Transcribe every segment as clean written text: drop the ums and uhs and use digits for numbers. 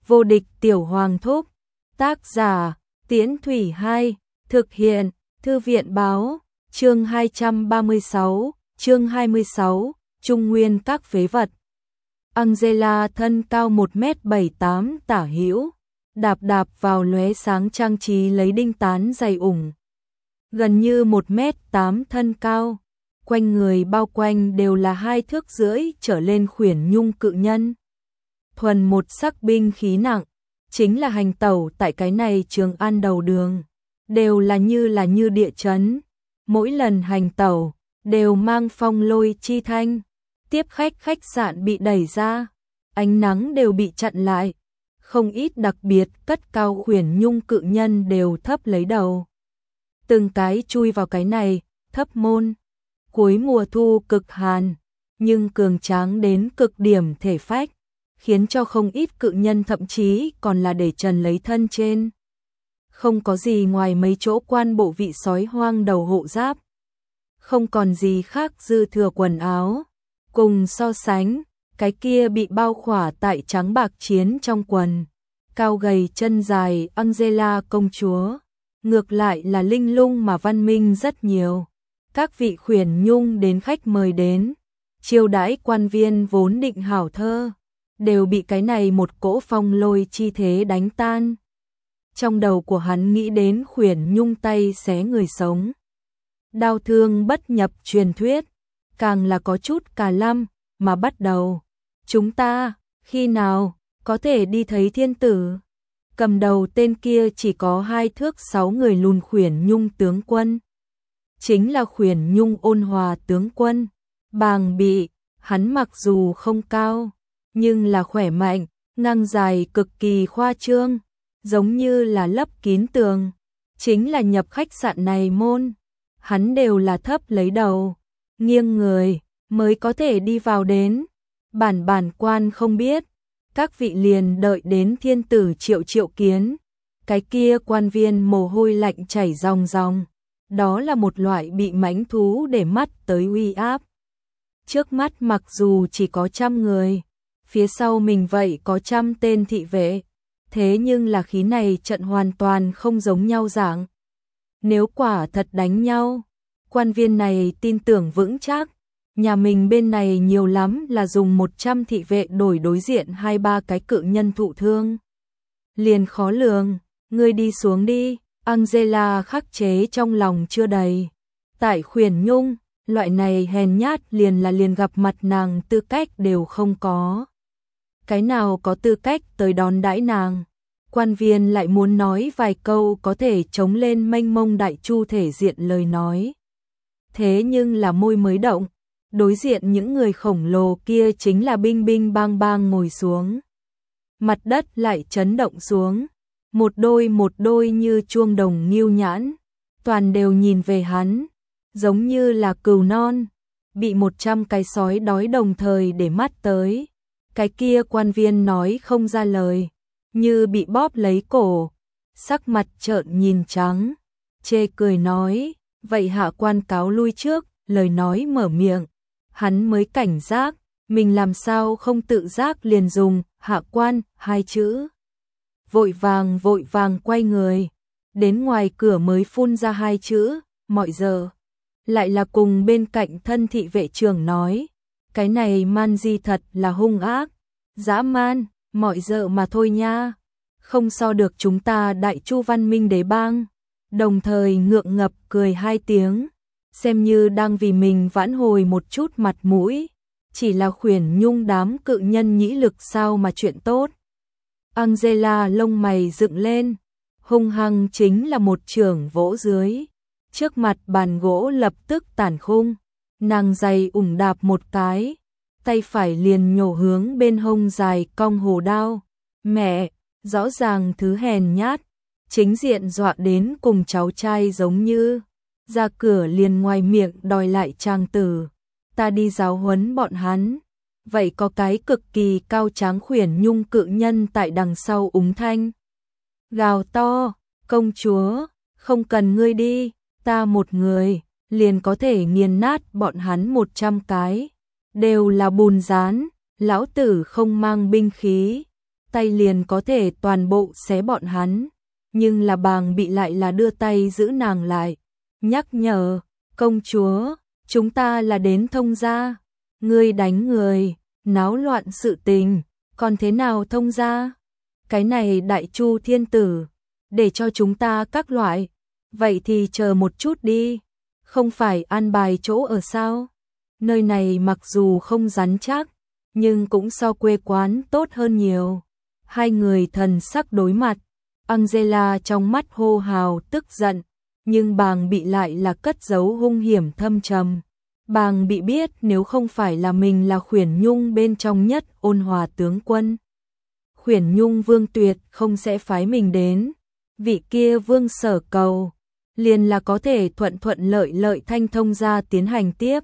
Vô địch tiểu hoàng thúc. Tác giả Tiễn Thủy 2. Thực hiện Thư viện báo. Chương 236. Chương 26. Trung nguyên các phế vật. Angela thân cao 1m78 tả hữu, đạp đạp vào lóe sáng trang trí lấy đinh tán dày ủng. Gần như 1m8 thân cao, quanh người bao quanh đều là 2 thước rưỡi trở lên khuyển nhung cự nhân. Thuần một sắc binh khí nặng, chính là hành tẩu tại cái này Trường An đầu đường, đều là như địa chấn. Mỗi lần hành tẩu, đều mang phong lôi chi thanh. Tiếp khách sạn bị đẩy ra, ánh nắng đều bị chặn lại. Không ít đặc biệt cất cao khuyển nhung cự nhân đều thấp lấy đầu. Từng cái chui vào cái này, thấp môn. Cuối mùa thu cực hàn, nhưng cường tráng đến cực điểm thể phách, khiến cho không ít cự nhân thậm chí còn là để trần lấy thân trên. Không có gì ngoài mấy chỗ quan bộ vị sói hoang đầu hộ giáp. Không còn gì khác dư thừa quần áo. Cùng so sánh, cái kia bị bao khỏa tại trắng bạc chiến trong quần, cao gầy chân dài Angela công chúa, ngược lại là linh lung mà văn minh rất nhiều. Các vị khuyển nhung đến khách mời đến, chiêu đãi quan viên vốn định hảo thơ, đều bị cái này một cỗ phong lôi chi thế đánh tan. Trong đầu của hắn nghĩ đến khuyển nhung tay xé người sống. Đao thương bất nhập truyền thuyết, càng là có chút cà lăm, mà bắt đầu. Chúng ta, khi nào, có thể đi thấy thiên tử? Cầm đầu tên kia chỉ có 2 thước 6 người lùn khuyển nhung tướng quân. Chính là khuyển nhung ôn hòa tướng quân. Bàng bị, hắn mặc dù không cao, nhưng là khỏe mạnh, ngang dài cực kỳ khoa trương, giống như là lấp kín tường. Chính là nhập khách sạn này môn, hắn đều là thấp lấy đầu, nghiêng người, mới có thể đi vào đến. Bản quan không biết, các vị liền đợi đến thiên tử triệu kiến. Cái kia quan viên mồ hôi lạnh chảy ròng ròng, đó là một loại bị mãnh thú để mắt tới uy áp. Trước mắt mặc dù chỉ có 100 người, phía sau mình vậy có 100 tên thị vệ, thế nhưng là khí này trận hoàn toàn không giống nhau dạng. Nếu quả thật đánh nhau, quan viên này tin tưởng vững chắc, nhà mình bên này nhiều lắm là dùng 100 thị vệ đổi đối diện 2-3 cái cự nhân thụ thương. Liền khó lường, ngươi đi xuống đi. Angela khắc chế trong lòng chưa đầy. Tại khuyển nhung, loại này hèn nhát liền gặp mặt nàng tư cách đều không có. Cái nào có tư cách tới đón đãi nàng? Quan viên lại muốn nói vài câu có thể chống lên mênh mông đại chu thể diện lời nói. Thế nhưng là môi mới động, đối diện những người khổng lồ kia chính là bing bang ngồi xuống. Mặt đất lại chấn động xuống, một đôi như chuông đồng nghiêu nhãn, toàn đều nhìn về hắn, giống như là cừu non, bị 100 cái sói đói đồng thời để mắt tới. Cái kia quan viên nói không ra lời, như bị bóp lấy cổ, sắc mặt trợn nhìn trắng, chê cười nói, vậy hạ quan cáo lui trước. Lời nói mở miệng, hắn mới cảnh giác, mình làm sao không tự giác liền dùng hạ quan 2 chữ. Vội vàng quay người, đến ngoài cửa mới phun ra 2 chữ, mọi giờ. Lại là cùng bên cạnh thân thị vệ trưởng nói, cái này man di thật là hung ác, dã man, mọi giờ mà thôi nha, không so được chúng ta đại chu văn minh đế bang. Đồng thời ngượng ngập cười 2 tiếng, xem như đang vì mình vãn hồi một chút mặt mũi, chỉ là khuyển nhung đám cự nhân nhĩ lực sao mà chuyện tốt. Angela lông mày dựng lên, hung hăng chính là một chưởng vỗ dưới. Trước mặt bàn gỗ lập tức tản khung, nàng giày ủng đạp một cái, tay phải liền nhổ hướng bên hông dài cong hồ đao. Mẹ, rõ ràng thứ hèn nhát, chính diện dọa đến cùng cháu trai giống như, ra cửa liền ngoài miệng đòi lại trang tử, ta đi giáo huấn bọn hắn. Vậy có cái cực kỳ cao tráng khuyển nhung cự nhân tại đằng sau úng thanh. Gào to, công chúa, không cần ngươi đi, ta một người, liền có thể nghiền nát bọn hắn 100 cái. Đều là bùn rán, lão tử không mang binh khí. tay liền có thể toàn bộ xé bọn hắn. Nhưng là Bàng Bị lại là đưa tay giữ nàng lại, nhắc nhở, công chúa, chúng ta là đến thông gia, ngươi đánh người, náo loạn sự tình, còn thế nào thông gia? Cái này Đại Chu thiên tử, để cho chúng ta các loại, vậy thì chờ một chút đi, không phải an bài chỗ ở sao? Nơi này mặc dù không rắn chắc, nhưng cũng so quê quán tốt hơn nhiều. Hai người thần sắc đối mặt, Angela trong mắt hô hào tức giận, nhưng Bàng Bị lại là cất giấu hung hiểm thâm trầm. Bàng Bị biết nếu không phải là mình là Khuyển Nhung bên trong nhất ôn hòa tướng quân, Khuyển Nhung Vương tuyệt không sẽ phái mình đến. Vị kia Vương Sở cầu, liền là có thể thuận thuận lợi lợi thanh thông gia tiến hành tiếp.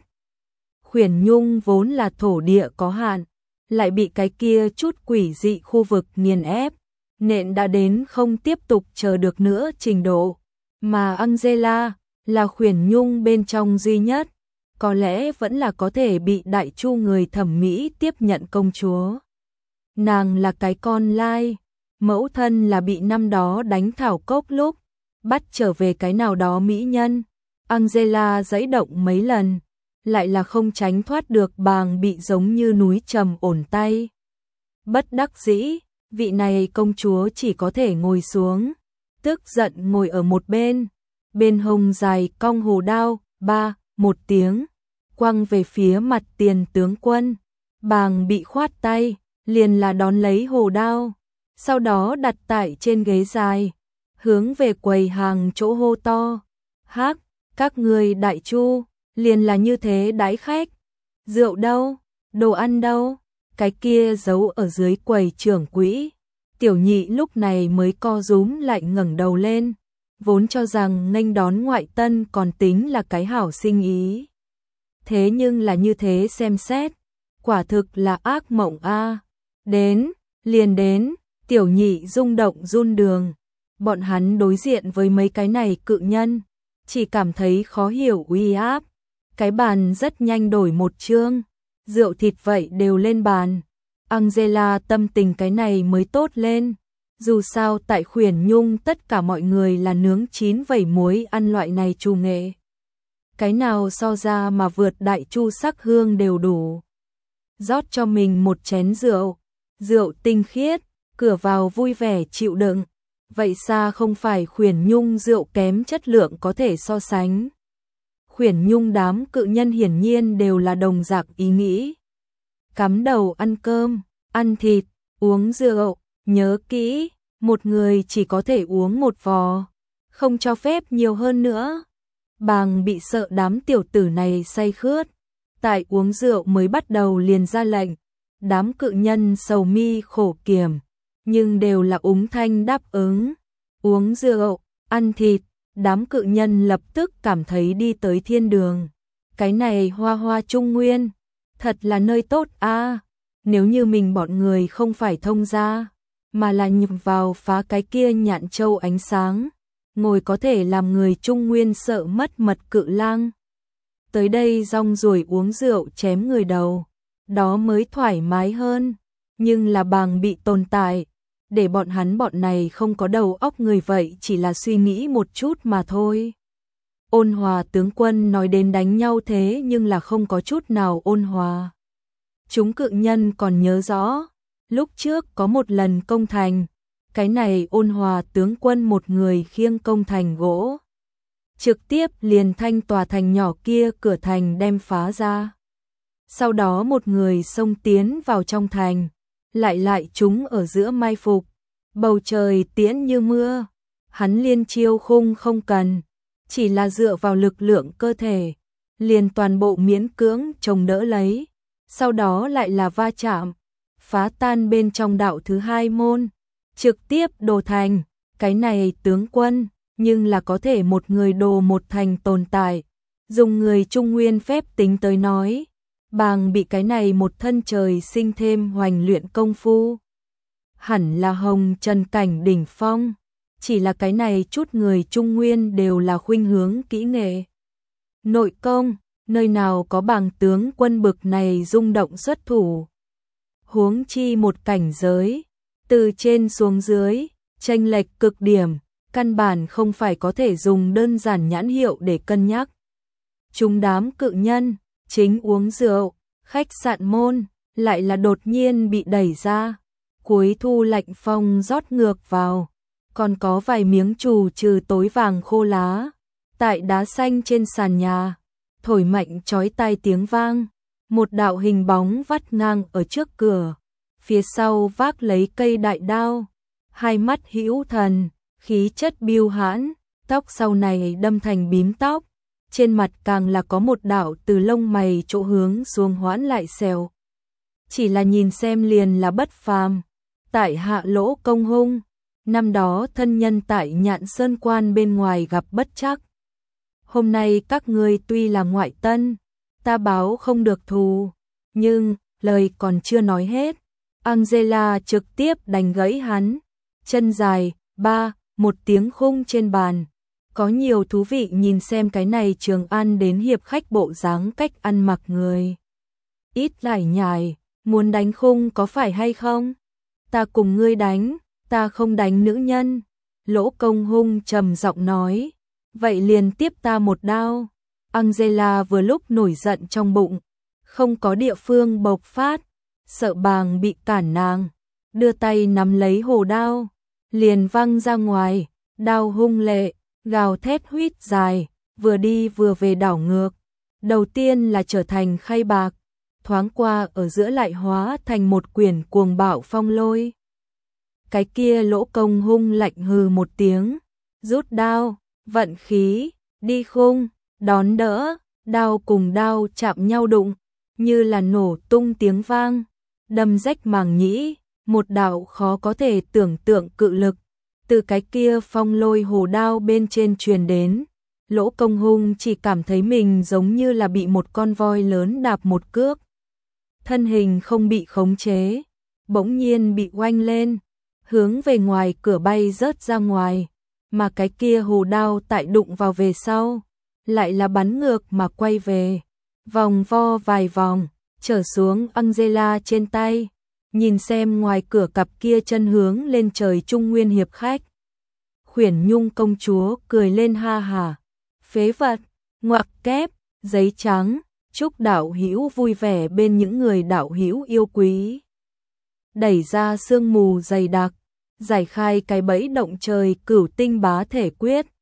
Khuyển Nhung vốn là thổ địa có hạn, lại bị cái kia chút quỷ dị khu vực nghiền ép, nện đã đến không tiếp tục chờ được nữa trình độ. Mà Angela là Khuyển Nhung bên trong duy nhất, có lẽ vẫn là có thể bị Đại Chu người thẩm mỹ tiếp nhận công chúa. Nàng là cái con lai, mẫu thân là bị năm đó đánh thảo cốc lúc bắt trở về cái nào đó mỹ nhân. Angela giãy động mấy lần, lại là không tránh thoát được Bàng Bị giống như núi trầm ổn tay. Bất đắc dĩ, vị này công chúa chỉ có thể ngồi xuống, tức giận ngồi ở một bên, bên hông dài cong hồ đao, một tiếng, quăng về phía mặt Tiền tướng quân. Bàng Bị khoát tay, liền là đón lấy hồ đao, sau đó đặt tại trên ghế dài, hướng về quầy hàng chỗ hô to, hắc, các người Đại Chu, liền là như thế đãi khách, rượu đâu, đồ ăn đâu, cái kia giấu ở dưới quầy trưởng quỹ. Tiểu Nhị lúc này mới co rúm lại ngẩng đầu lên, vốn cho rằng nghênh đón ngoại tân còn tính là cái hảo sinh ý. Thế nhưng là như thế xem xét, quả thực là ác mộng a. Đến, liền đến, Tiểu Nhị rung động run đường. Bọn hắn đối diện với mấy cái này cự nhân, chỉ cảm thấy khó hiểu uy áp. Cái bàn rất nhanh đổi một chương, rượu thịt vậy đều lên bàn. Angela tâm tình cái này mới tốt lên. Dù sao tại Khuyển Nhung tất cả mọi người là nướng chín vẩy muối ăn loại này trù nghệ. Cái nào so ra mà vượt Đại Chu sắc hương đều đủ. Rót cho mình một chén rượu, rượu tinh khiết, cửa vào vui vẻ chịu đựng. Vậy xa không phải Khuyển Nhung rượu kém chất lượng có thể so sánh. Khuyển Nhung đám cự nhân hiển nhiên đều là đồng dạng ý nghĩ. Cắm đầu ăn cơm, ăn thịt, uống rượu, nhớ kỹ, một người chỉ có thể uống một vò, không cho phép nhiều hơn nữa. Bàng Bị sợ đám tiểu tử này say khướt, tại uống rượu mới bắt đầu liền ra lệnh. Đám cự nhân sầu mi khổ kiểm, nhưng đều là úng thanh đáp ứng. Uống rượu, ăn thịt, đám cự nhân lập tức cảm thấy đi tới thiên đường. Cái này Hoa Hoa Trung Nguyên, thật là nơi tốt a. Nếu như mình bọn người không phải thông gia, mà là nhập vào phá cái kia nhạn châu ánh sáng, ngồi có thể làm người Trung Nguyên sợ mất mật cự lang. Tới đây rong ruổi uống rượu chém người đầu, đó mới thoải mái hơn. Nhưng là Bàng Bị tồn tại, để bọn này không có đầu óc người vậy chỉ là suy nghĩ một chút mà thôi. Ôn hòa tướng quân nói đến đánh nhau thế nhưng là không có chút nào ôn hòa. Chúng cự nhân còn nhớ rõ, lúc trước có một lần công thành, cái này ôn hòa tướng quân một người khiêng công thành gỗ, trực tiếp liền thanh tòa thành nhỏ kia cửa thành đem phá ra. Sau đó một người xông tiến vào trong thành, lại chúng ở giữa mai phục, bầu trời tiễn như mưa, hắn liên chiêu khung không cần, chỉ là dựa vào lực lượng cơ thể, liền toàn bộ miễn cưỡng chống đỡ lấy, sau đó lại là va chạm, phá tan bên trong đạo thứ hai môn, trực tiếp đồ thành. Cái này tướng quân, nhưng là có thể một người đồ một thành tồn tại, dùng người Trung Nguyên phép tính tới nói, Bàng Bị cái này một thân trời sinh thêm hoành luyện công phu, hẳn là hồng trần cảnh đỉnh phong, chỉ là cái này chút người Trung Nguyên đều là khuynh hướng kỹ nghệ. Nội công, nơi nào có Bàng tướng quân bực này rung động xuất thủ. Huống chi một cảnh giới, Từ trên xuống dưới, chênh lệch cực điểm, căn bản không phải có thể dùng đơn giản nhãn hiệu để cân nhắc. Chúng đám cự nhân, chính uống rượu, khách sạn môn, lại là đột nhiên bị đẩy ra. Cuối thu lạnh phong rót ngược vào, còn có vài miếng trù trừ tối vàng khô lá. Tại đá xanh trên sàn nhà, thổi mạnh chói tai tiếng vang, một đạo hình bóng vắt ngang ở trước cửa, phía sau vác lấy cây đại đao, hai mắt hữu thần, khí chất biêu hãn, tóc sau này đâm thành bím tóc, trên mặt càng là có một đạo từ lông mày chỗ hướng xuống hoãn lại sẹo. Chỉ là nhìn xem liền là bất phàm. Tại hạ Lỗ Công Hung, năm đó thân nhân tại Nhạn Sơn Quan bên ngoài gặp bất trắc. Hôm nay các ngươi tuy là ngoại tân, ta báo không được thù, nhưng lời còn chưa nói hết, Angela trực tiếp đánh gãy hắn. Chân dài, một tiếng khung trên bàn. Có nhiều thú vị nhìn xem cái này Trường An đến hiệp khách bộ dáng cách ăn mặc người. Ít lải nhải, muốn đánh khung có phải hay không? Ta cùng ngươi đánh, ta không đánh nữ nhân. Lỗ Công Hung trầm giọng nói, vậy liền tiếp ta một đao. Angela vừa lúc nổi giận trong bụng, không có địa phương bộc phát, sợ bàng bị cản nàng, đưa tay nắm lấy hồ đao, liền văng ra ngoài, đao hung lệ, gào thét huýt dài, vừa đi vừa về đảo ngược. Đầu tiên là trở thành khay bạc, thoáng qua ở giữa lại hóa thành một quyển cuồng bạo phong lôi. Cái kia Lỗ Công Hung lạnh hừ một tiếng, rút đao, vận khí, đi khung, đón đỡ, đao cùng đao chạm nhau đụng, như là nổ tung tiếng vang, đâm rách màng nhĩ, một đạo khó có thể tưởng tượng cự lực từ cái kia phong lôi hồ đao bên trên truyền đến. Lỗ Công Hung chỉ cảm thấy mình giống như là bị một con voi lớn đạp một cước. Thân hình không bị khống chế, bỗng nhiên bị oanh lên, hướng về ngoài cửa bay rớt ra ngoài, mà cái kia hồ đao tại đụng vào về sau, lại là bắn ngược mà quay về, vòng vo vài vòng, trở xuống Angela trên tay, nhìn xem ngoài cửa cặp kia chân hướng lên trời Trung Nguyên hiệp khách. Khuyển Nhung công chúa cười lên ha hả, phế vật, ngoặc kép, giấy trắng, chúc đạo hữu vui vẻ bên những người đạo hữu yêu quý. Đẩy ra sương mù dày đặc, giải khai cái bẫy động trời Cửu Tinh Bá Thể Quyết.